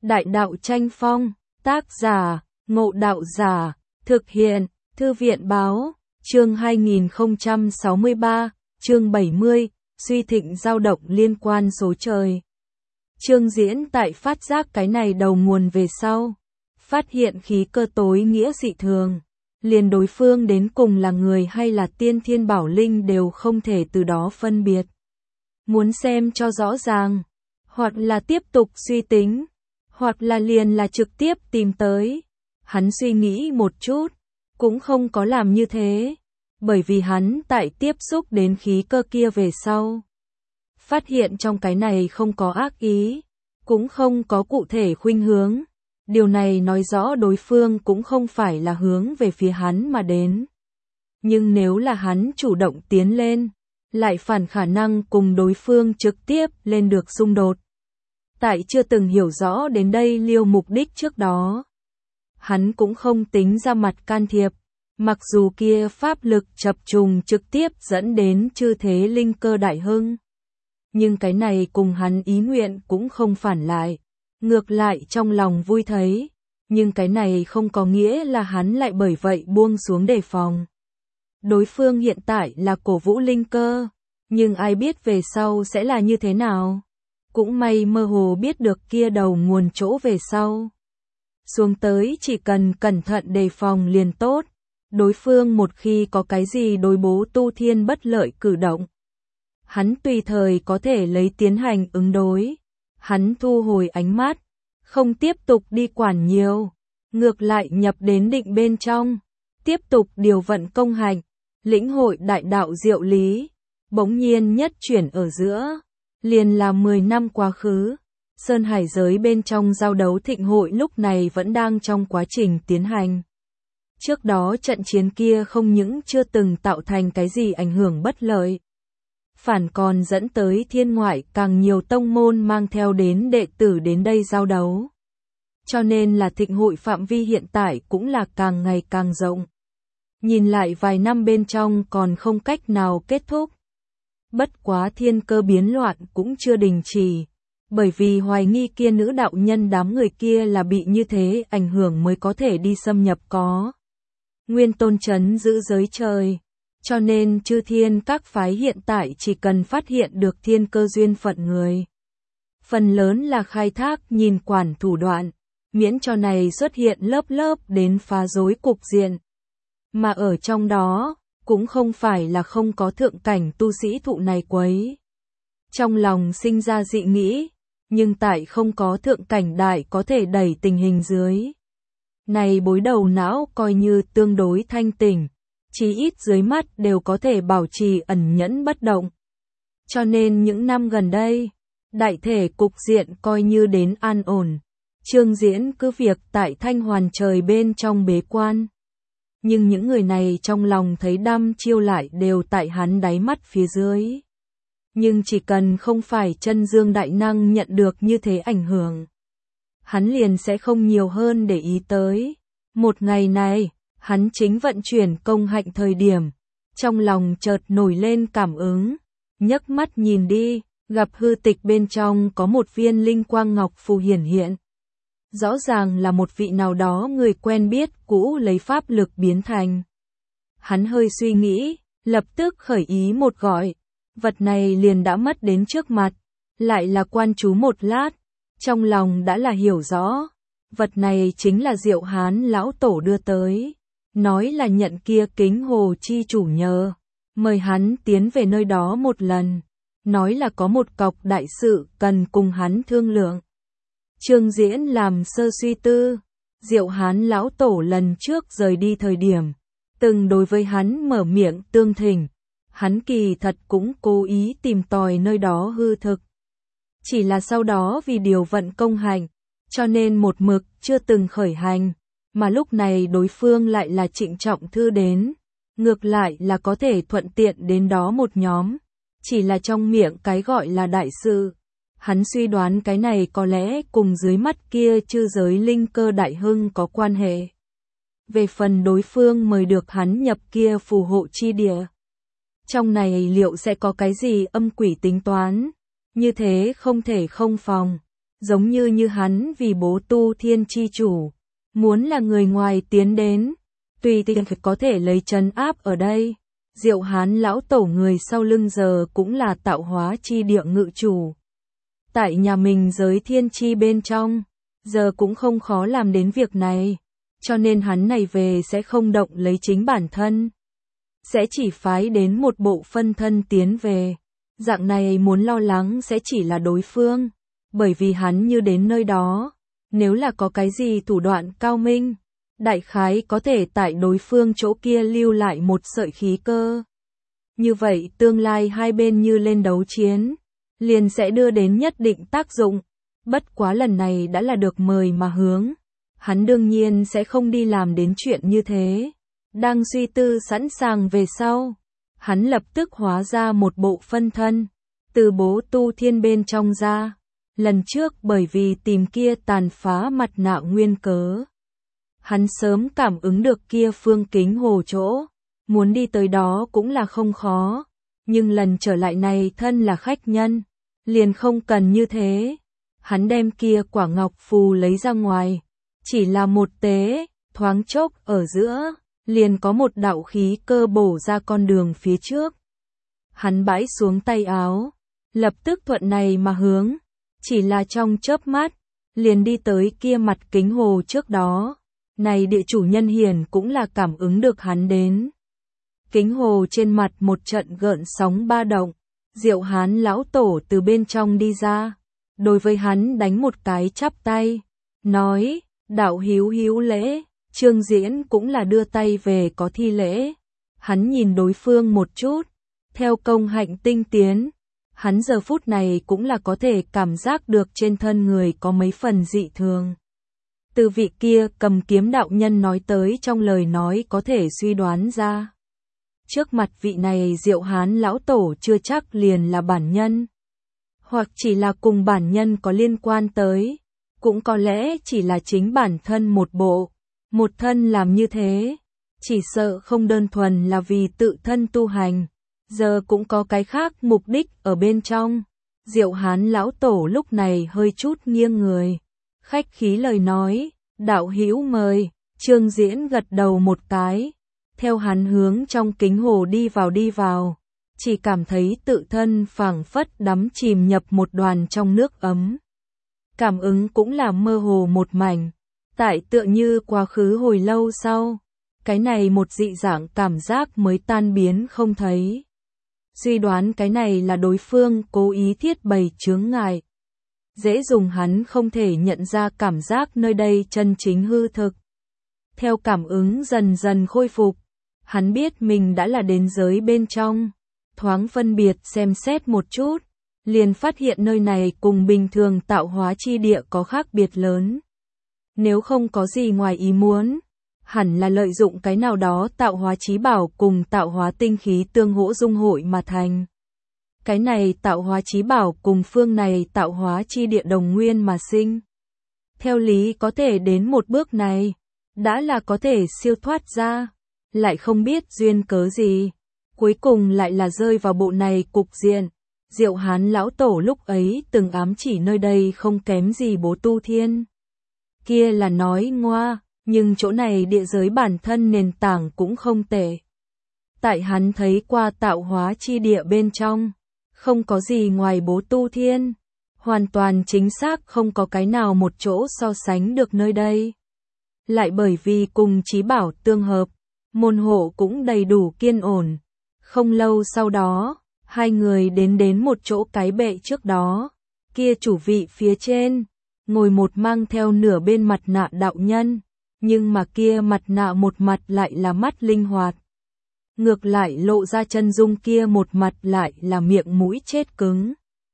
Đại đạo tranh phong, tác giả, Ngộ Đạo Giả, thực hiện, Thư viện báo, chương 2063, chương 70, suy thịnh dao động liên quan số trời. Chương diễn tại phát giác cái này đầu nguồn về sau, phát hiện khí cơ tối nghĩa dị thường, liền đối phương đến cùng là người hay là tiên thiên bảo linh đều không thể từ đó phân biệt. Muốn xem cho rõ ràng, hoặc là tiếp tục suy tính, hoặc là liền là trực tiếp tìm tới. Hắn suy nghĩ một chút, cũng không có làm như thế, bởi vì hắn tại tiếp xúc đến khí cơ kia về sau, phát hiện trong cái này không có ác ý, cũng không có cụ thể khuynh hướng. Điều này nói rõ đối phương cũng không phải là hướng về phía hắn mà đến. Nhưng nếu là hắn chủ động tiến lên, lại phản khả năng cùng đối phương trực tiếp lên được xung đột. Tại chưa từng hiểu rõ đến đây liêu mục đích trước đó, hắn cũng không tính ra mặt can thiệp, mặc dù kia pháp lực chập trùng trực tiếp dẫn đến chư thế linh cơ đại hưng. Nhưng cái này cùng hắn ý nguyện cũng không phản lại, ngược lại trong lòng vui thấy, nhưng cái này không có nghĩa là hắn lại bởi vậy buông xuống đề phòng. Đối phương hiện tại là cổ vũ linh cơ, nhưng ai biết về sau sẽ là như thế nào. Cũng may mơ hồ biết được kia đầu nguồn chỗ về sau. Xuống tới chỉ cần cẩn thận đề phòng liền tốt. Đối phương một khi có cái gì đối bố tu thiên bất lợi cử động, hắn tùy thời có thể lấy tiến hành ứng đối. Hắn thu hồi ánh mắt, không tiếp tục đi quản nhiều, ngược lại nhập đến định bên trong, tiếp tục điều vận công hành, lĩnh hội đại đạo diệu lý. Bỗng nhiên nhất chuyển ở giữa, liền là 10 năm quá khứ, Sơn Hải giới bên trong giao đấu thịnh hội lúc này vẫn đang trong quá trình tiến hành. Trước đó trận chiến kia không những chưa từng tạo thành cái gì ảnh hưởng bất lợi, phản còn dẫn tới thiên ngoại càng nhiều tông môn mang theo đến đệ tử đến đây giao đấu. Cho nên là thịnh hội phạm vi hiện tại cũng là càng ngày càng rộng. Nhìn lại vài năm bên trong còn không cách nào kết thúc. Bất quá thiên cơ biến loạn cũng chưa đình chỉ, bởi vì hoài nghi kia nữ đạo nhân đám người kia là bị như thế ảnh hưởng mới có thể đi xâm nhập có. Nguyên tôn trấn giữ giới trời, cho nên chư thiên các phái hiện tại chỉ cần phát hiện được thiên cơ duyên phận người. Phần lớn là khai thác nhìn quản thủ đoạn, miễn cho này xuất hiện lớp lớp đến phá rối cục diện. Mà ở trong đó, cũng không phải là không có thượng cảnh tu sĩ thụ này quấy. Trong lòng sinh ra dị nghĩ, nhưng tại không có thượng cảnh đại có thể đẩy tình hình dưới. Này bối đầu não coi như tương đối thanh tỉnh, chí ít dưới mắt đều có thể bảo trì ẩn nhẫn bất động. Cho nên những năm gần đây, đại thể cục diện coi như đến an ổn. Trương Diễn cứ việc tại Thanh Hoàn trời bên trong bế quan. Nhưng những người này trong lòng thấy đăm chiêu lại đều tại hắn đáy mắt phía dưới. Nhưng chỉ cần không phải chân dương đại năng nhận được như thế ảnh hưởng, hắn liền sẽ không nhiều hơn để ý tới. Một ngày này, hắn chính vận chuyển công hạnh thời điểm, trong lòng chợt nổi lên cảm ứng, nhấc mắt nhìn đi, gặp hư tịch bên trong có một viên linh quang ngọc phù hiển hiện. Rõ ràng là một vị nào đó người quen biết cũ lấy pháp lực biến thành. Hắn hơi suy nghĩ, lập tức khởi ý một gọi, vật này liền đã mất đến trước mặt, lại là quan chú một lát, trong lòng đã là hiểu rõ, vật này chính là Diệu Hán lão tổ đưa tới, nói là nhận kia Kính Hồ chi chủ nhờ, mời hắn tiến về nơi đó một lần, nói là có một cọc đại sự cần cùng hắn thương lượng. Trương Diễn làm sơ suy tư, Diệu Hán lão tổ lần trước rời đi thời điểm, từng đối với hắn mở miệng tương thỉnh, hắn kỳ thật cũng cố ý tìm tòi nơi đó hư thực. Chỉ là sau đó vì điều vận công hành, cho nên một mực chưa từng khởi hành, mà lúc này đối phương lại là trịnh trọng thư đến, ngược lại là có thể thuận tiện đến đó một nhóm, chỉ là trong miệng cái gọi là đại sự. Hắn suy đoán cái này có lẽ cùng dưới mắt kia chư giới linh cơ đại hưng có quan hệ. Về phần đối phương mời được hắn nhập kia phù hộ chi địa, trong này liệu sẽ có cái gì âm quỷ tính toán, như thế không thể không phòng. giống như hắn vì bố tu thiên chi chủ, muốn là người ngoài tiến đến, tùy tiện có thể lấy trấn áp ở đây. Diệu Hán lão tổ người sau lưng giờ cũng là tạo hóa chi địa ngự chủ. Tại nhà mình giới thiên chi bên trong, giờ cũng không khó làm đến việc này, cho nên hắn này về sẽ không động lấy chính bản thân. Sẽ chỉ phái đến một bộ phân thân tiến về. Dạng này muốn lo lắng sẽ chỉ là đối phương, bởi vì hắn như đến nơi đó, nếu là có cái gì thủ đoạn cao minh, đại khái có thể tại đối phương chỗ kia lưu lại một sợi khí cơ. Như vậy tương lai hai bên như lên đấu chiến, liền sẽ đưa đến nhất định tác dụng. Bất quá lần này đã là được mời mà hướng, hắn đương nhiên sẽ không đi làm đến chuyện như thế. Đang suy tư sẵn sàng về sau, hắn lập tức hóa ra một bộ phân thân, từ bố tu thiên bên trong ra. Lần trước bởi vì tìm kia tàn phá mặt nạ nguyên cớ, hắn sớm cảm ứng được kia phương kính hồ chỗ, muốn đi tới đó cũng là không khó, nhưng lần trở lại này thân là khách nhân, liền không cần như thế. Hắn đem kia quả ngọc phù lấy ra ngoài, chỉ là một tế, thoáng chốc ở giữa, liền có một đạo khí cơ bổ ra con đường phía trước. Hắn bãi xuống tay áo, lập tức thuận này mà hướng, chỉ là trong chớp mắt, liền đi tới kia mặt kính hồ trước đó. Này địa chủ nhân hiền cũng là cảm ứng được hắn đến. Kính hồ trên mặt một trận gợn sóng ba động, Diệu Hán lão tổ từ bên trong đi ra, đối với hắn đánh một cái chắp tay, nói, đạo hiếu hiếu lễ. Trương Diễn cũng là đưa tay về có thi lễ. Hắn nhìn đối phương một chút, theo công hạnh tinh tiến, hắn giờ phút này cũng là có thể cảm giác được trên thân người có mấy phần dị thường. Từ vị kia cầm kiếm đạo nhân nói tới trong lời nói có thể suy đoán ra. Trước mặt vị này Diệu Hán lão tổ chưa chắc liền là bản nhân, hoặc chỉ là cùng bản nhân có liên quan tới, cũng có lẽ chỉ là chính bản thân một bộ. Một thân làm như thế, chỉ sợ không đơn thuần là vì tự thân tu hành, giờ cũng có cái khác mục đích ở bên trong. Diệu Hán lão tổ lúc này hơi chút nghiêng người, khách khí lời nói, đạo hữu mời. Trương Diễn gật đầu một cái, theo hắn hướng trong kính hồ đi vào, chỉ cảm thấy tự thân phảng phất đắm chìm nhập một đoàn trong nước ấm. Cảm ứng cũng là mơ hồ một mảnh. Tại tựa như quá khứ hồi lâu sau, cái này một dị dạng cảm giác mới tan biến không thấy. Suy đoán cái này là đối phương cố ý thiết bày chướng ngại. Dễ dùng hắn không thể nhận ra cảm giác nơi đây chân chính hư thực. Theo cảm ứng dần dần khôi phục, hắn biết mình đã là đến giới bên trong, thoáng phân biệt xem xét một chút, liền phát hiện nơi này cùng bình thường tạo hóa chi địa có khác biệt lớn. Nếu không có gì ngoài ý muốn, hẳn là lợi dụng cái nào đó tạo hóa chí bảo cùng tạo hóa tinh khí tương hỗ dung hội mà thành. Cái này tạo hóa chí bảo cùng phương này tạo hóa chi địa đồng nguyên mà sinh. Theo lý có thể đến một bước này, đã là có thể siêu thoát ra, lại không biết duyên cớ gì, cuối cùng lại là rơi vào bộ này cục diện. Diệu Hán lão tổ lúc ấy từng ám chỉ nơi đây không kém gì bố tu thiên. Kia là nói ngoa, nhưng chỗ này địa giới bản thân nền tảng cũng không tệ. Tại hắn thấy qua tạo hóa chi địa bên trong, không có gì ngoài bố tu thiên, hoàn toàn chính xác không có cái nào một chỗ so sánh được nơi đây. Lại bởi vì cùng chí bảo tương hợp, môn hộ cũng đầy đủ kiên ổn. Không lâu sau đó, hai người đến một chỗ cái bệ trước đó, kia chủ vị phía trên, ngồi một mang theo nửa bên mặt nạ đạo nhân, nhưng mà kia mặt nạ một mặt lại là mắt linh hoạt. Ngược lại lộ ra chân dung kia một mặt lại là miệng mũi chết cứng.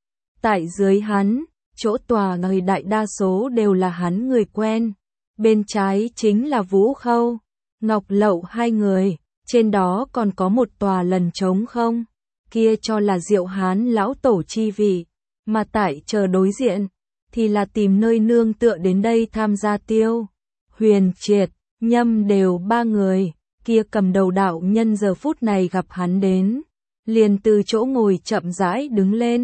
Tại dưới hắn, chỗ tòa người đại đa số đều là hắn người quen. Bên trái chính là Vũ Khâu, Ngọc Lậu hai người, trên đó còn có một tòa lần trống không. Kia cho là Diệu Hán lão tổ chi vị, mà tại chờ đối diện, thì là tìm nơi nương tựa đến đây tham gia Tiêu, Huyền Triệt, Nhâm đều ba người. Kia cầm đầu đạo nhân giờ phút này gặp hắn đến, liền từ chỗ ngồi chậm rãi đứng lên,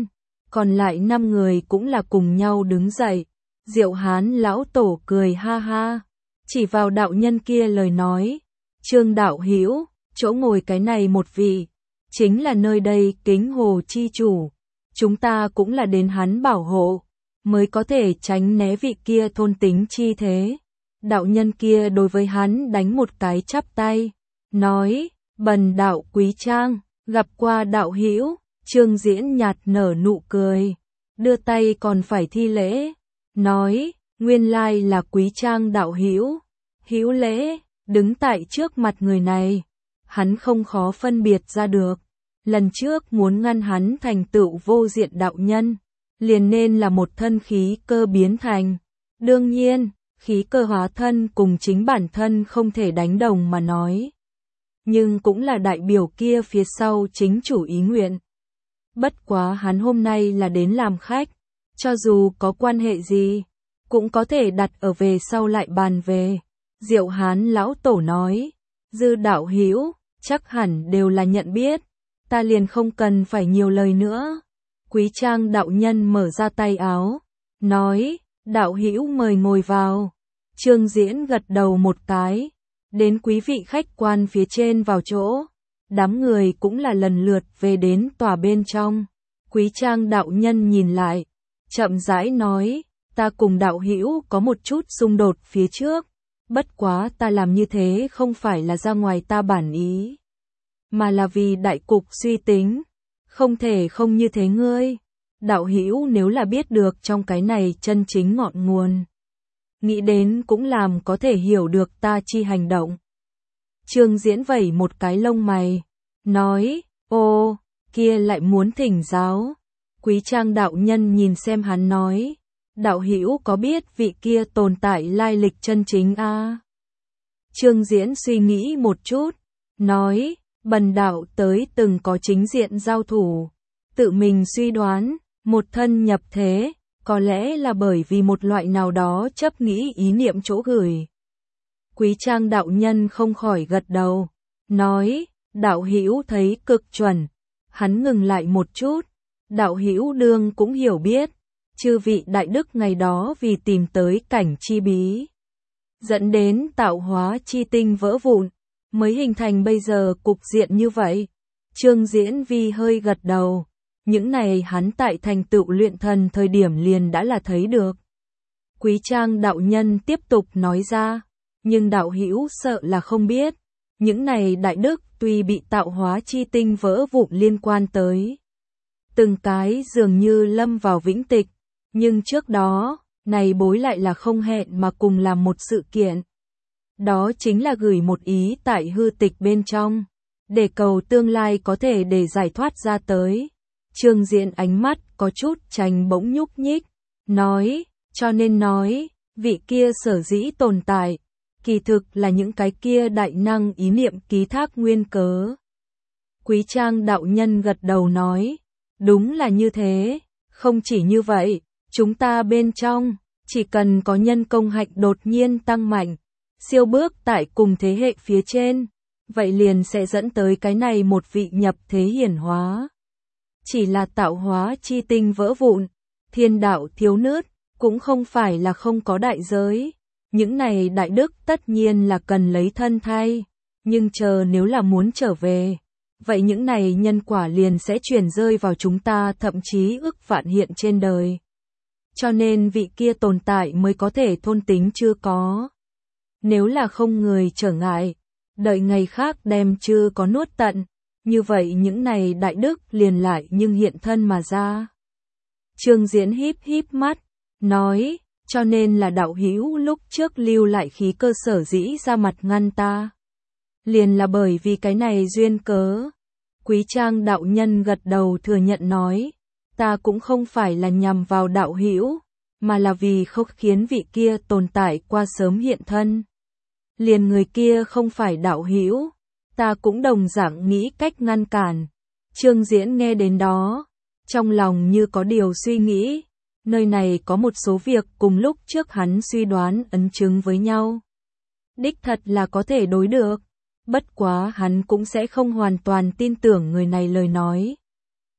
còn lại 5 người cũng là cùng nhau đứng dậy. Diệu Hán lão tổ cười ha ha, chỉ vào đạo nhân kia lời nói, Trương đạo hữu, chỗ ngồi cái này một vị, chính là nơi đây Kính Hồ chi chủ, chúng ta cũng là đến hắn bảo hộ, mới có thể tránh né vị kia thôn tính chi thế. Đạo nhân kia đối với hắn đánh một cái chắp tay, nói, bần đạo Quý Trang, gặp qua đạo hữu. Trương Diễn nhạt nở nụ cười, đưa tay còn phải thi lễ, nói, nguyên lai là Quý Trang đạo hữu, hữu lễ, đứng tại trước mặt người này, hắn không khó phân biệt ra được, lần trước muốn ngăn hắn thành tựu vô diện đạo nhân, liền nên là một thân khí cơ biến thành, đương nhiên, khí cơ hóa thân cùng chính bản thân không thể đánh đồng mà nói, nhưng cũng là đại biểu kia phía sau chính chủ ý nguyện. Bất quá hắn hôm nay là đến làm khách, cho dù có quan hệ gì, cũng có thể đặt ở về sau lại bàn về. Diệu Hán lão tổ nói, Dư đạo hữu, chắc hẳn đều là nhận biết, ta liền không cần phải nhiều lời nữa. Quý Trang đạo nhân mở ra tay áo, nói, đạo hữu mời ngồi vào. Trương Diễn gật đầu một cái, đến quý vị khách quan phía trên vào chỗ. Đám người cũng là lần lượt về đến tòa bên trong. Quý Trang đạo nhân nhìn lại, chậm rãi nói, ta cùng đạo hữu có một chút xung đột phía trước, bất quá ta làm như thế không phải là ra ngoài ta bản ý, mà là vì đại cục suy tính, không thể không như thế ngươi. Đạo hữu nếu là biết được trong cái này chân chính ngọn nguồn, nghĩ đến cũng làm có thể hiểu được ta chi hành động. Trương Diễn vẩy một cái lông mày, nói, ô, kia lại muốn thỉnh giáo. Quý Trang đạo nhân nhìn xem hắn nói, đạo hữu có biết vị kia tồn tại lai lịch chân chính a? Trương Diễn suy nghĩ một chút, nói, bần đạo tới từng có chính diện giao thủ, tự mình suy đoán, một thân nhập thế, có lẽ là bởi vì một loại nào đó chấp nghĩ ý niệm chỗ gửi. Quý Trang đạo nhân không khỏi gật đầu, nói, đạo hữu thấy cực chuẩn. Hắn ngừng lại một chút, đạo hữu đương cũng hiểu biết, chư vị đại đức ngày đó vì tìm tới cảnh chi bí, dẫn đến tạo hóa chi tinh vỡ vụn, mới hình thành bây giờ cục diện như vậy. Trương Diễn Vi hơi gật đầu, những này hắn tại thành tựu luyện thần thời điểm liền đã là thấy được. Quý Trang đạo nhân tiếp tục nói ra, nhưng đạo hữu sợ là không biết, những này đại đức tuy bị tạo hóa chi tinh vỡ vụn liên quan tới, từng cái dường như lâm vào vĩnh tịch, nhưng trước đó, này bối lại là không hẹn mà cùng làm một sự kiện. Đó chính là gửi một ý tại hư tịch bên trong, để cầu tương lai có thể để giải thoát ra tới. Trương Diễn ánh mắt có chút chành bỗng nhúc nhích, nói, cho nên nói, vị kia sở dĩ tồn tại, kỳ thực là những cái kia đại năng ý niệm ký thác nguyên cớ. Quý Trang đạo nhân gật đầu nói, đúng là như thế, không chỉ như vậy, chúng ta bên trong, chỉ cần có nhân công hạnh đột nhiên tăng mạnh, siêu bước tại cùng thế hệ phía trên, vậy liền sẽ dẫn tới cái này một vị nhập thế hiển hóa. Chỉ là tạo hóa chi tinh vỡ vụn, thiên đạo thiếu nứt, cũng không phải là không có đại giới. Những này đại đức tất nhiên là cần lấy thân thay, nhưng chờ nếu là muốn trở về, vậy những này nhân quả liền sẽ chuyển rơi vào chúng ta thậm chí ức vạn hiện trên đời. Cho nên vị kia tồn tại mới có thể thôn tính chưa có. Nếu là không người trở ngại, đợi ngày khác đem chưa có nuốt tận, như vậy những này đại đức liền lại nhưng hiện thân mà ra. Trương Diễn híp híp mắt, nói, cho nên là đạo hữu lúc trước lưu lại khí cơ sở dĩ ra mặt ngăn ta. Liền là bởi vì cái này duyên cớ. Quý Trang đạo nhân gật đầu thừa nhận nói, ta cũng không phải là nhằm vào đạo hữu, mà là vì không khiến vị kia tồn tại qua sớm hiện thân. Liền người kia không phải đạo hữu, ta cũng đồng dạng nghĩ cách ngăn cản. Trương Diễn nghe đến đó, trong lòng như có điều suy nghĩ, nơi này có một số việc cùng lúc trước hắn suy đoán ấn chứng với nhau. Đích thật là có thể đối được, bất quá hắn cũng sẽ không hoàn toàn tin tưởng người này lời nói.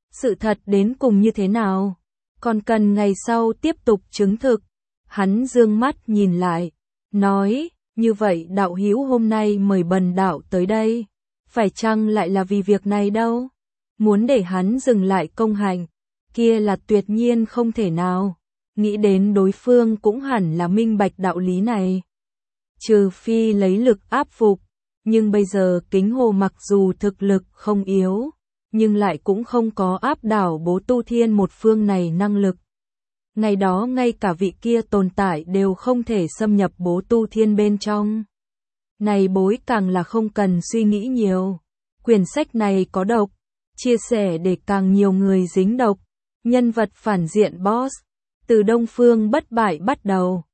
Sự thật đến cùng như thế nào? Còn cần ngày sau tiếp tục chứng thực. Hắn dương mắt nhìn lại, nói, như vậy đạo hữu hôm nay mời bần đạo tới đây, phải chăng lại là vì việc này đâu? Muốn để hắn dừng lại công hành, kia là tuyệt nhiên không thể nào. Nghĩ đến đối phương cũng hẳn là minh bạch đạo lý này. Trừ phi lấy lực áp phục, nhưng bây giờ Kính Hồ mặc dù thực lực không yếu, nhưng lại cũng không có áp đảo Bố Tu Thiên một phương này năng lực. Ngày đó ngay cả vị kia tồn tại đều không thể xâm nhập Bố Tu Thiên bên trong. Này bối càng là không cần suy nghĩ nhiều. Quyển sách này có độc, chia sẻ để càng nhiều người dính độc. Nhân vật phản diện boss, từ Đông Phương bất bại bắt đầu.